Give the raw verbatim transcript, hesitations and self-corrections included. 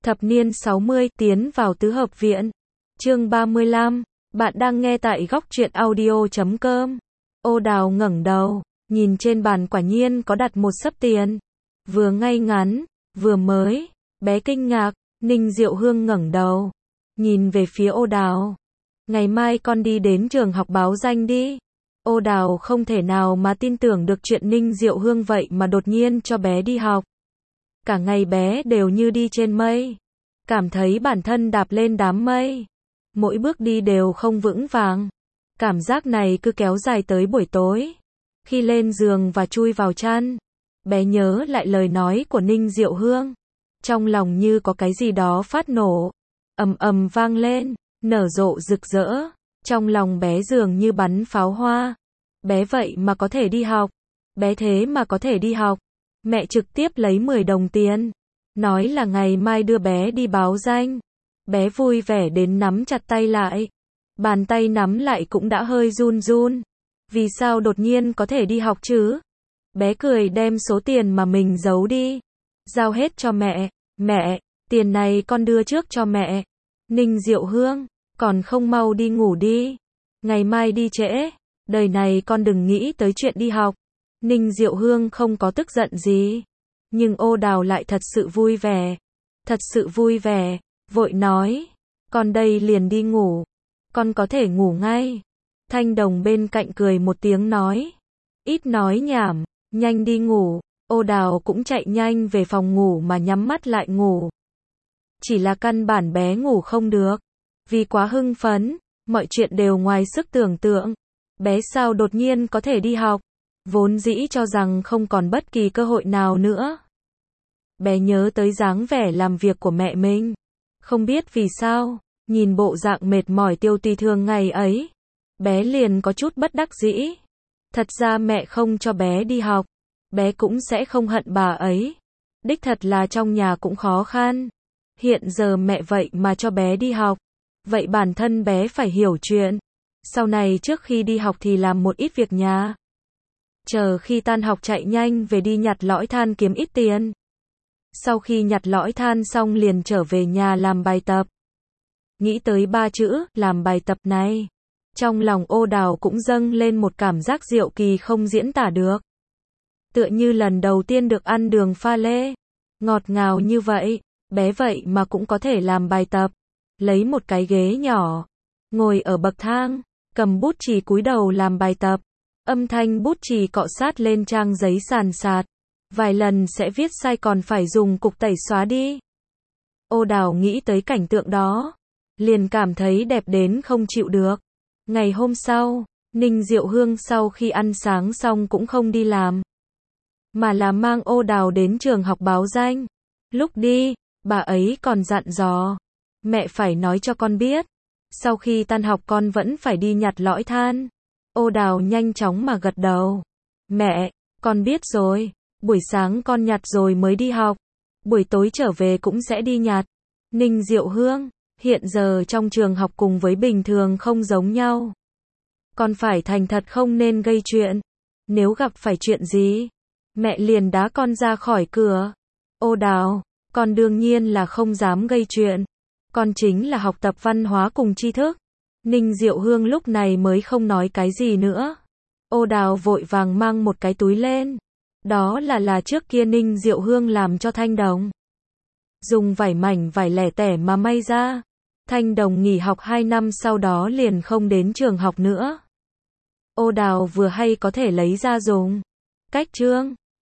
Thập niên sáu mươi, tiến vào tứ hợp viện. Chương ba mươi lăm, bạn đang nghe tại góc truyện audio chấm com. Ô Đào ngẩng đầu, nhìn trên bàn quả nhiên có đặt một xấp tiền. Vừa ngay ngắn, vừa mới. Bé kinh ngạc, Ninh Diệu Hương ngẩng đầu, nhìn về phía Ô Đào. Ngày mai con đi đến trường học báo danh đi. Ô Đào không thể nào mà tin tưởng được chuyện Ninh Diệu Hương vậy mà đột nhiên cho bé đi học. Cả ngày bé đều như đi trên mây, cảm thấy bản thân đạp lên đám mây, mỗi bước đi đều không vững vàng. Cảm giác này cứ kéo dài tới buổi tối. Khi lên giường và chui vào chăn, bé nhớ lại lời nói của Ninh Diệu Hương. Trong lòng như có cái gì đó phát nổ, ầm ầm vang lên, nở rộ rực rỡ. Trong lòng bé dường như bắn pháo hoa. Bé vậy mà có thể đi học. Bé thế mà có thể đi học. Mẹ trực tiếp lấy mười đồng tiền, nói là ngày mai đưa bé đi báo danh. Bé vui vẻ đến nắm chặt tay lại. Bàn tay nắm lại cũng đã hơi run run. Vì sao đột nhiên có thể đi học chứ? Bé cười đem số tiền mà mình giấu đi, giao hết cho mẹ. Mẹ, tiền này con đưa trước cho mẹ. Ninh Diệu Hương, còn không mau đi ngủ đi. Ngày mai đi trễ. Đời này con đừng nghĩ tới chuyện đi học. Ninh Diệu Hương không có tức giận gì. Nhưng Ô Đào lại thật sự vui vẻ. Thật sự vui vẻ. Vội nói. Con đây liền đi ngủ. Con có thể ngủ ngay. Thanh Đồng bên cạnh cười một tiếng nói. Ít nói nhảm. Nhanh đi ngủ. Ô Đào cũng chạy nhanh về phòng ngủ mà nhắm mắt lại ngủ. Chỉ là căn bản bé ngủ không được. Vì quá hưng phấn. Mọi chuyện đều ngoài sức tưởng tượng. Bé sao đột nhiên có thể đi học. Vốn dĩ cho rằng không còn bất kỳ cơ hội nào nữa. Bé nhớ tới dáng vẻ làm việc của mẹ mình. Không biết vì sao, nhìn bộ dạng mệt mỏi tiêu tùy thường ngày ấy, bé liền có chút bất đắc dĩ. Thật ra mẹ không cho bé đi học, bé cũng sẽ không hận bà ấy. Đích thật là trong nhà cũng khó khăn. Hiện giờ mẹ vậy mà cho bé đi học. Vậy bản thân bé phải hiểu chuyện. Sau này trước khi đi học thì làm một ít việc nhà. Chờ khi tan học chạy nhanh về đi nhặt lõi than kiếm ít tiền. Sau khi nhặt lõi than xong liền trở về nhà làm bài tập. Nghĩ tới ba chữ, làm bài tập này. Trong lòng Ô Đào cũng dâng lên một cảm giác diệu kỳ không diễn tả được. Tựa như lần đầu tiên được ăn đường pha lê. Ngọt ngào như vậy, bé vậy mà cũng có thể làm bài tập. Lấy một cái ghế nhỏ, ngồi ở bậc thang, cầm bút chì cúi đầu làm bài tập. Âm thanh bút chì cọ sát lên trang giấy sàn sạt. Vài lần sẽ viết sai còn phải dùng cục tẩy xóa đi. Ô Đào nghĩ tới cảnh tượng đó, liền cảm thấy đẹp đến không chịu được. Ngày hôm sau, Ninh Diệu Hương sau khi ăn sáng xong cũng không đi làm, mà là mang Ô Đào đến trường học báo danh. Lúc đi, bà ấy còn dặn dò. Mẹ phải nói cho con biết, sau khi tan học con vẫn phải đi nhặt lõi than. Ô Đào nhanh chóng mà gật đầu. Mẹ, con biết rồi. Buổi sáng con nhặt rồi mới đi học. Buổi tối trở về cũng sẽ đi nhặt. Ninh Diệu Hương, hiện giờ trong trường học cùng với bình thường không giống nhau. Con phải thành thật không nên gây chuyện. Nếu gặp phải chuyện gì, mẹ liền đá con ra khỏi cửa. Ô Đào, con đương nhiên là không dám gây chuyện. Con chính là học tập văn hóa cùng tri thức. Ninh Diệu Hương lúc này mới không nói cái gì nữa. Ô Đào vội vàng mang một cái túi lên. Đó là là trước kia Ninh Diệu Hương làm cho Thanh Đồng. Dùng vải mảnh vải lẻ tẻ mà may ra. Thanh Đồng nghỉ học hai năm sau đó liền không đến trường học nữa. Ô Đào vừa hay có thể lấy ra dùng. Cách chương